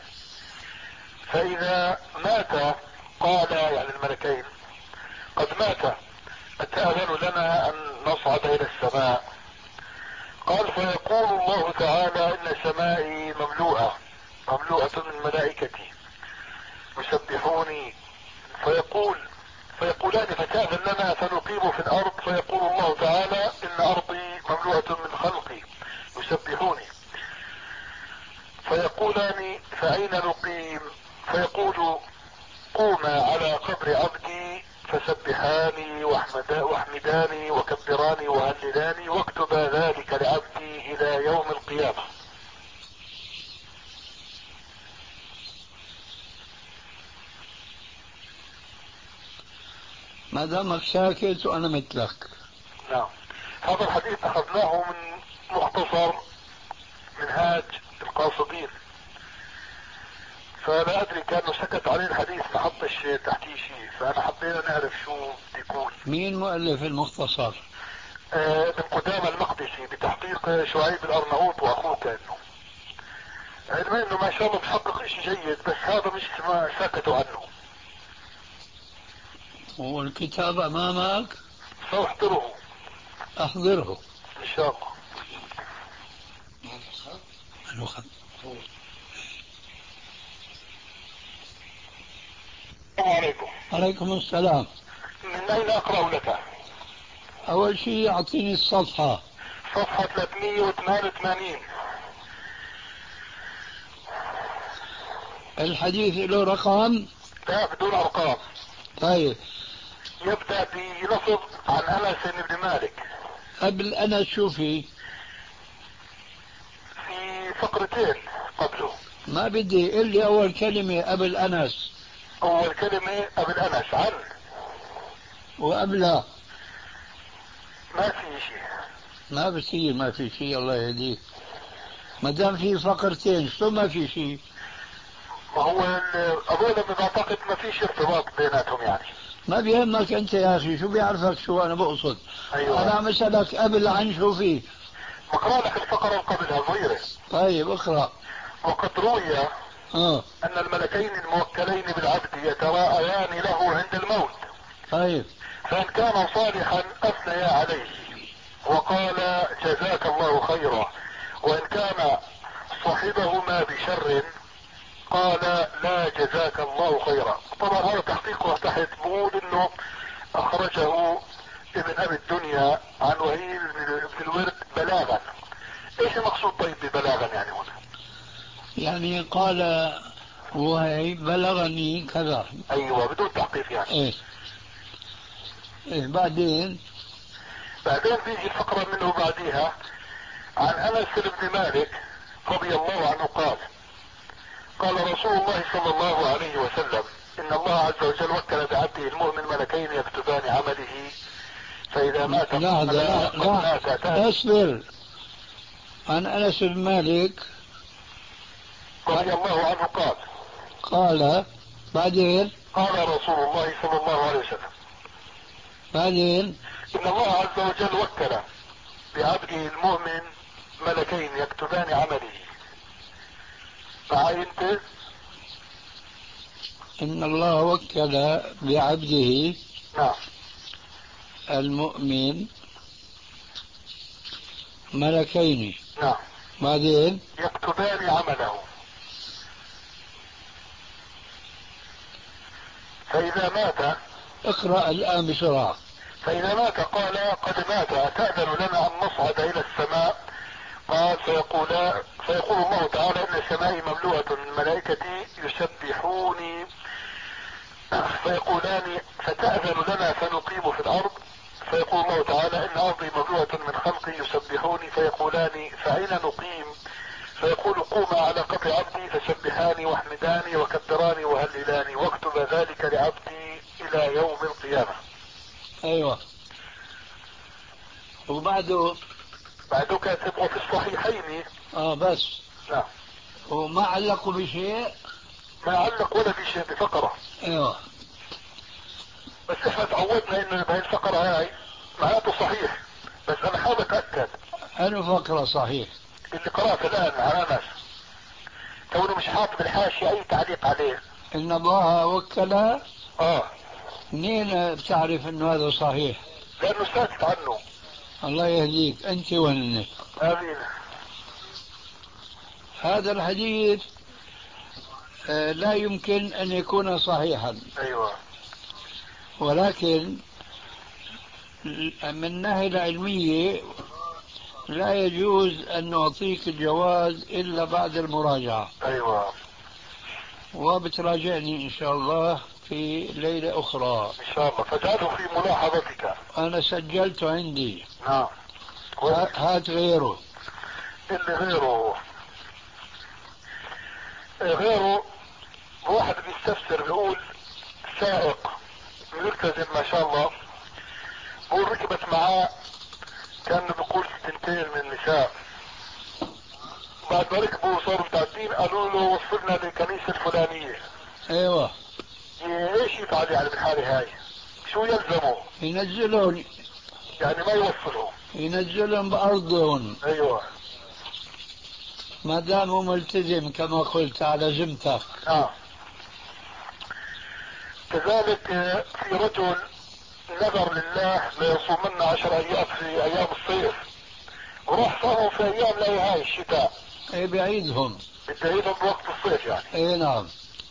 فإذا مات قال يعني الملكين قد مات أتأذن لنا أن نصعد إلى السماء؟ قال فيقول الله تعالى إن سمائي مملوءة مملوءة من ملائكتي يسبحوني، فيقول فيقولان فتأذن لنا فنقيم في الأرض، فيقول الله تعالى إن أرضي مملوءة من خلقي يسبحوني، فيقولان فأين نقيم؟ فيقول قوما على قبر عبدي فسبحاني واحمداني وكبراني وهللاني واكتبا ذلك لعبدي إلى يوم القيامة. ما دامك ساكت وأنا مثلك. نعم. هذا الحديث أخذناه من مختصر منهاج القاصدين، فلا أدري كأنه سكت عليه الحديث ما حطش تحتيه شيء، فأنا حبينا نعرف شو بيكون. مين مؤلف المختصر؟ آه ابن قدامة المقدسي بتحقيق شعيب الأرناؤوط وأخوه كأنه. علما انه ما شاء الله بحقق اشي جيد، بس هذا مش ما سكتوا عنه. والكتاب أمامك؟ سأحضره. أحضره إن شاء الله. الوخم. السلام عليكم. عليكم السلام. من أين أقرأ لك؟ أول شيء أعطيني الصفحة. صفحة ثلاثمئة وثمانية وثمانين. الحديث له رقم؟ لا بدون أرقام. طيب. يبدأ بلفظ عن أنس بن مالك. قبل أنا شو في؟ فقرتين قبله. ما بدي، قل لي اول كلمة قبل انس. اول كلمة قبل انس عن، وقبلها ما في شيء. ما بصير ما في شيء، الله يهديك. ما دام في فقرتين شو ما في شيء؟ ما هو هذول بعتقد ما فيش ارتباط بيناتهم يعني. ما بيهمك انت يا اخي، شو بيعرفك شو انا بقصد؟ أيوة. انا عم اسالك قبل عن شو فيه. بقرا لك الفقرة اللي قبلها صغيرة. طيب اقرا. وقد روي اه ان الملكين الموكلين بالعبد يتراءيان له عند الموت. طيب. فان كان صالحا اثنيا عليه وقال جزاك الله خيرا، وان كان صاحبهما بشر قال لا جزاك الله خيرا. طبعا هذا تحقيقه تحت بقول انه اخرجه ابن ابي الدنيا عن وهيل بن الورد بلاغا. ايش المقصود طيب ببلاغا يعني هنا؟ يعني قال وهي بلغني كذا. ايوه بدون تحقيق يعني. ايه ايه بعدين بعدين بيجي الفقرة منه بعديها عن انس بن مالك رضي الله عنه قال قال رسول الله صلى الله عليه وسلم ان الله عز وجل وكل بعبده المؤمن ملكين يكتبان عمله فاذا مات لا لا لا لا اصبر. عن انس بن مالك رضي الله عنه قال قال بعدين قال رسول الله صلى الله عليه وسلم بعدين ان الله عز وجل وكل بعبده المؤمن ملكين يكتبان عمله. معي انت؟ ان الله وكل بعبده نعم المؤمن ملكين. نعم. بعدين يكتبان عمله فاذا مات. اقرأ الآن بسرعة. فاذا مات قال قد مات اتأذن لنا ان نصعد الى السماء؟ قال فيقول فيقول الله تعالى ان سمائي مملوءة من ملائكتي يسبحوني فيقولان فتأذن لنا فنقيم في الارض؟ فيقول الله تعالى ان ارضي مملوءة من خلقي يسبحوني فيقولان فاين نقيم؟ فيقول قوما على قبر عبدي فسبحاني واحمداني وكبراني وهللاني واكتب ذلك لعبدي الى يوم القيامة. ايوه. وبعده بعده كاتب وفي الصحيحين. اه بس. نعم. وما علقوا بشيء؟ ما علق ولا في شيء بفقرة. ايوه. بس احنا تعودنا انه بهي الفقرة هاي معناته صحيح، بس انا حابب اتأكد انه فقرة صحيح اللي قرأت الان على ناس كونه مش حاط بالحاشية اي تعليق عليه. ان الله وكل. اه منين بتعرف انه هذا صحيح؟ لانه ساكت عنه. الله يهديك انت وهن. امين. هذا الحديث آه لا يمكن ان يكون صحيحا. ايوه. ولكن من الناحية العلمية لا يجوز ان نعطيك الجواز الا بعد المراجعة. ايوه. وبتراجعني ان شاء الله في ليلة اخرى ان شاء الله فاجعله في ملاحظتك. انا سجلته عندي. نعم. هات غيره. اللي غيره غيره واحد بيستفسر بيقول سائق ملتزم ما شاء الله بقول ركبت معاه كان بيقول سنتين من النساء بعد ما ركبوا صاروا متعدين قالوا له وصلنا للكنيسة الفلانية. ايوه. ايش يفعل يعني بالحالة هاي؟ شو يلزمه؟ ينزلون يعني ما يوصلهم. ينزلهم بأرضهم. ايوه. ما دامه ملتزم كما قلت على ذمتك. اه. كذلك في رجل نذر لله ليصومن عشر ايام في ايام الصيف وراح صاموا في ايام لا هاي الشتاء. ايه بعيدهم. بتعيدهم بوقت الصيف يعني. ايه نعم.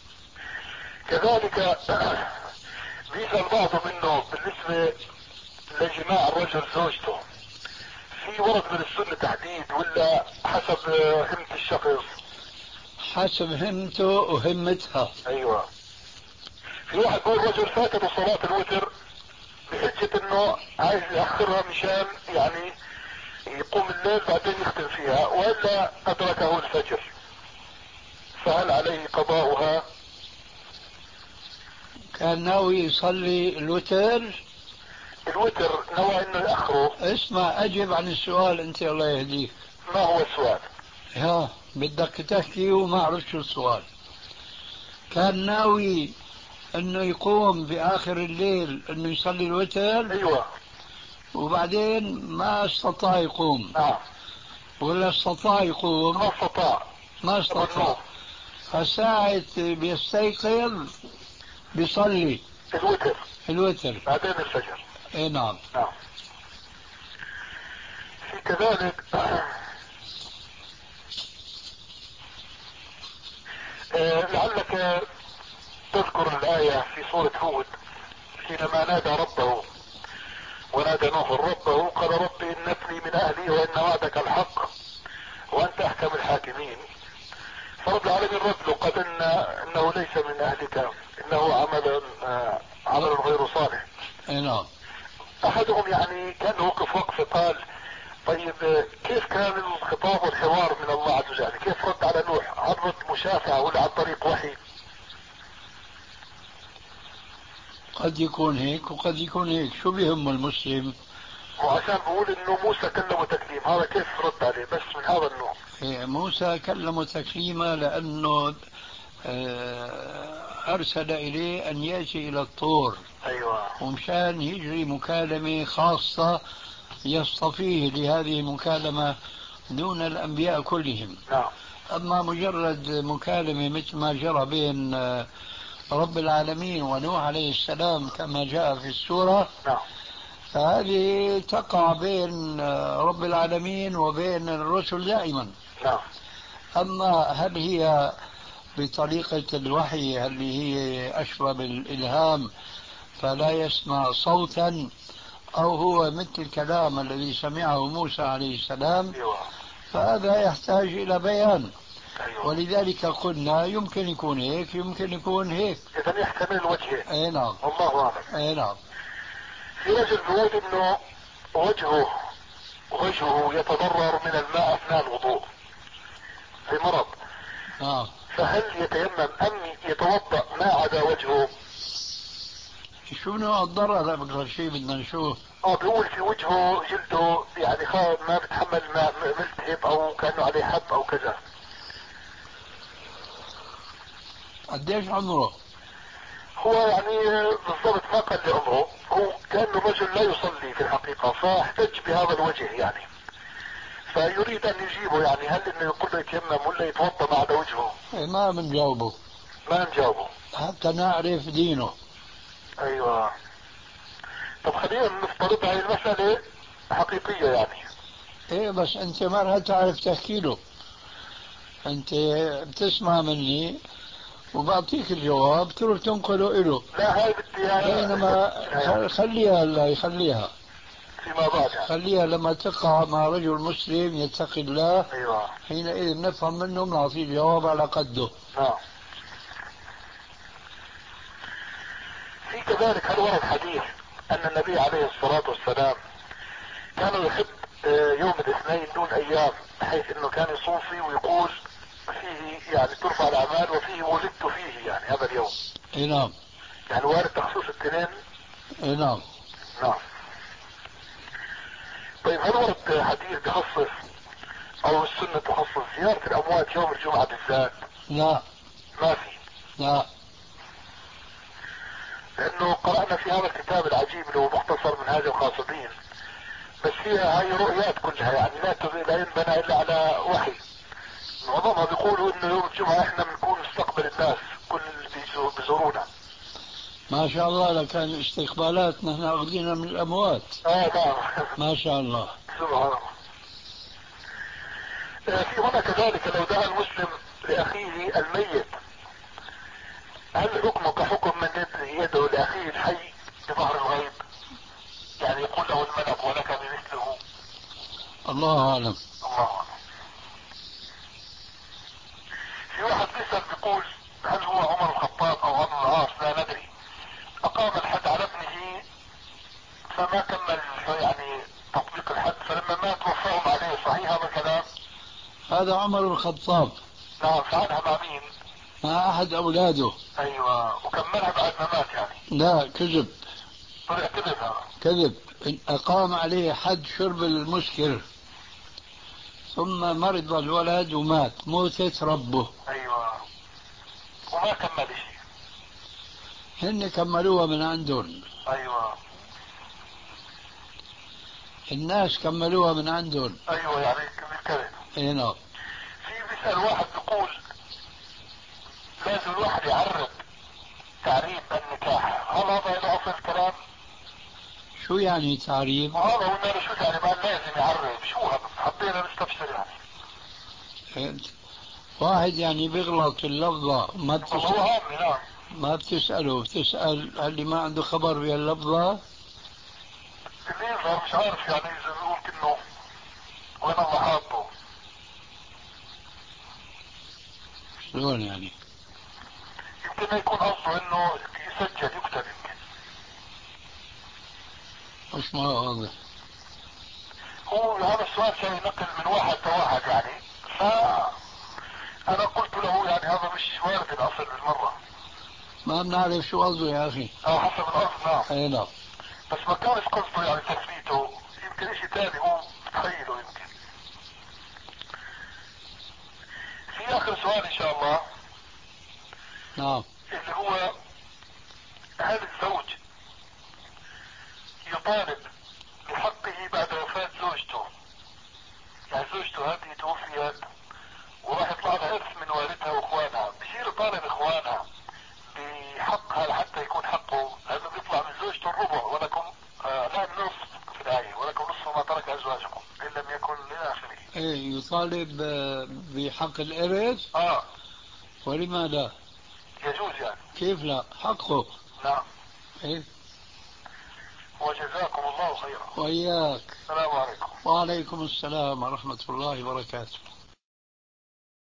كذلك بيسأل بعضه منه بالنسبة لجماع الرجل زوجته في ورد من السنة تحديد ولا حسب همة الشخص؟ حسب همته وهمتها. ايوه. في واحد بيقول رجل فاتته صلاة الوتر بحجة انه عايز يأخرها مشان يعني يقوم الليل بعدين يختم فيها، وإلا أدركه الفجر، فهل عليه قضاؤها؟ كان ناوي يصلي الوتر. الوتر نوى انه يأخره. اسمع اجب عن السؤال انت الله يهديك. ما هو السؤال؟ ها بدك تحكي وما عرفت شو السؤال. كان ناوي انه يقوم باخر الليل انه يصلي الوتر. ايوه. وبعدين ما استطاع يقوم. نعم. ولا استطاع يقوم. ما استطاع. ما استطاع. فساعة بيستيقظ بيصلي الوتر. الوتر بعدين الفجر. اي نعم. نعم. في كذلك لعلك تذكر الآية في سورة هود حينما نادى ربه، ونادى نوح ربه قال ربي إن ابني من أهلي وإن وعدك الحق وأنت أحكم الحاكمين. فرب العالمين رد له قد إن إنه ليس من أهلك إنه عمل عمل غير صالح. نعم. أحدهم يعني كان وقف وقف قال طيب كيف كان الخطاب والحوار من الله عز وجل؟ كيف رد على نوح؟ عن رد مشافعة ولا عن طريق وحي؟ قد يكون هيك وقد يكون هيك، شو بيهم المسلم؟ وعشان بقول انه موسى كلمه تكليم، هذا كيف رد عليه؟ بس من هذا النوع. موسى كلمه تكليما لانه ارسل اليه ان ياتي الى الطور. ايوه. ومشان يجري مكالمه خاصه يصطفيه لهذه المكالمه دون الانبياء كلهم. نعم. اما مجرد مكالمه مثل ما جرى بين رب العالمين ونوح عليه السلام كما جاء في السورة. نعم. فهذه تقع بين رب العالمين وبين الرسل دائما. نعم. أما هل هي بطريقة الوحي اللي هي أشبه بالإلهام فلا يسمع صوتا، أو هو مثل الكلام الذي سمعه موسى عليه السلام، فهذا يحتاج إلى بيان. أيوة. ولذلك قلنا يمكن يكون هيك يمكن يكون هيك. إذا يحتمل الوجهين. اي نعم. والله أعلم. اي نعم. في رجل بيقول إنه وجهه وجهه يتضرر من الماء أثناء الوضوء في مرض. نعم. فهل يتيمم أم يتوضأ ما عدا وجهه؟ شو نوع الضرر أكثر شيء بدنا نشوف. اه بيقول في وجهه جلده يعني ما بتحمل ماء ملتهب او كانه عليه حب او كذا. قديش عمره؟ هو يعني بالضبط ما قال لي عمره، هو كان الرجل لا يصلي في الحقيقة فاحتج بهذا الوجه يعني، فيريد ان يجيبه يعني هل انه يقول له يتيمم ولا يتوضا ما عدا وجهه؟ ما بنجاوبه. ما نجاوبه حتى نعرف دينه. ايوه. طب خلينا نفترض هاي المسألة حقيقية يعني. ايه بس انت ما تعرف تحكي له، انت بتسمع مني وبعطيك الجواب تروح تنقله له. لا هاي بدي بينما خليها هلا يخليها فيما بعد يعني. خليها لما تقع مع رجل مسلم يتقي الله. ايوه. حينئذ نفهم منه نعطيه الجواب على قده. نعم. في كذلك هل ورد حديث ان النبي عليه الصلاة والسلام كان يحب يوم الاثنين دون ايام، بحيث انه كان يصوم فيه ويقول فيه يعني ترفع الاعمال وفيه ولدت فيه يعني هذا اليوم. اي نعم. يعني وارد تخصيص الاثنين. اي نعم. نعم. طيب هل ورد حديث تخصص او السنة تخصص زيارة الاموات يوم الجمعة بالذات؟ لا ما في. لا. لانه قرأنا في هذا الكتاب العجيب اللي هو مختصر منهاج القاصدين، بس فيها هاي رؤيات كلها يعني لا لا ينبنى الا على وحي. معظمها بيقولوا انه يوم الجمعة احنا بنكون نستقبل الناس كل اللي بيزورونا. ما شاء الله لكان استقبالات نحن اخذينها من الاموات. اه نعم. ما شاء الله. سبحان الله. في هنا كذلك لو دعا المسلم لاخيه الميت هل حكمه كحكم من يدعو لاخيه الحي بظهر الغيب؟ يعني يقول له الملك ولك بمثله. الله اعلم. الله اعلم. في واحد بيسأل بيقول هل هو عمر الخطاب او عمر العاص لا ندري اقام الحد على ابنه فما كمل يعني تطبيق الحد، فلما مات وفاهم عليه، صحيح هذا الكلام؟ هذا عمر بن الخطاب. نعم، فعلها مع مين؟ مع أحد أولاده. أيوة، وكملها بعد ما مات يعني؟ لا، كذب. طلع كذب هذا؟ كذب. أقام عليه حد شرب المسكر، ثم مرض الولد ومات موتة ربه. أيوة، وما كمل شيء. هن كملوها من عندهم. أيوة، الناس كملوها من عندهم. أيوة، يعني بالكذب. اي نعم. في بيسأل واحد بيقول لازم الواحد يعرض تعريب النكاح، هل هذا له أصل الكلام؟ شو يعني تعريب؟ هذا قلنا له شو تعريب؟ قال لازم يعرب. شو هذا؟ حطينا نستفسر يعني. واحد يعني بيغلط اللفظة، ما والله هو عامي. نعم. ما بتسأله، بتسأل اللي ما عنده خبر بهاللفظة. اللي يظهر مش عارف يعني، إذا بيقول إنه وين الله حاطه. شلون يعني؟ يمكن يكون قصده إنه يسجل يكتب يمكن. مش ما واضح. هو هذا السؤال كان ينقل من واحد لواحد يعني، فأنا قلت له يعني هذا مش وارد الأصل بالمرة. ما بنعرف شو قصده يا أخي. اه، حسب الأصل. نعم. اي نعم. بس ما كانش قصده يعني تثبيته، يمكن اشي ثاني هو تخيله يمكن. في آخر سؤال إن شاء الله. نعم. اللي هو هل الزوج يطالب بحقه بعد وفاة زوجته؟ يعني زوجته هذه توفيت وراح يطلع لها إرث من والدها وإخوانها، بصير يطالب إخوانها بحقها حتى يكون حقه. هذا بيطلع من زوجته الربع، ولكم آه لا النصف في الآية، ولكم نصف ما ترك أزواجكم إن لم يكن إلى آخره. ايه، يطالب بحق الإرث. اه، ولما لا؟ يجوز يعني. كيف لا؟ حقه. نعم. ايه. وجزاكم الله خيرا. وإياك. السلام عليكم. وعليكم السلام ورحمة الله وبركاته.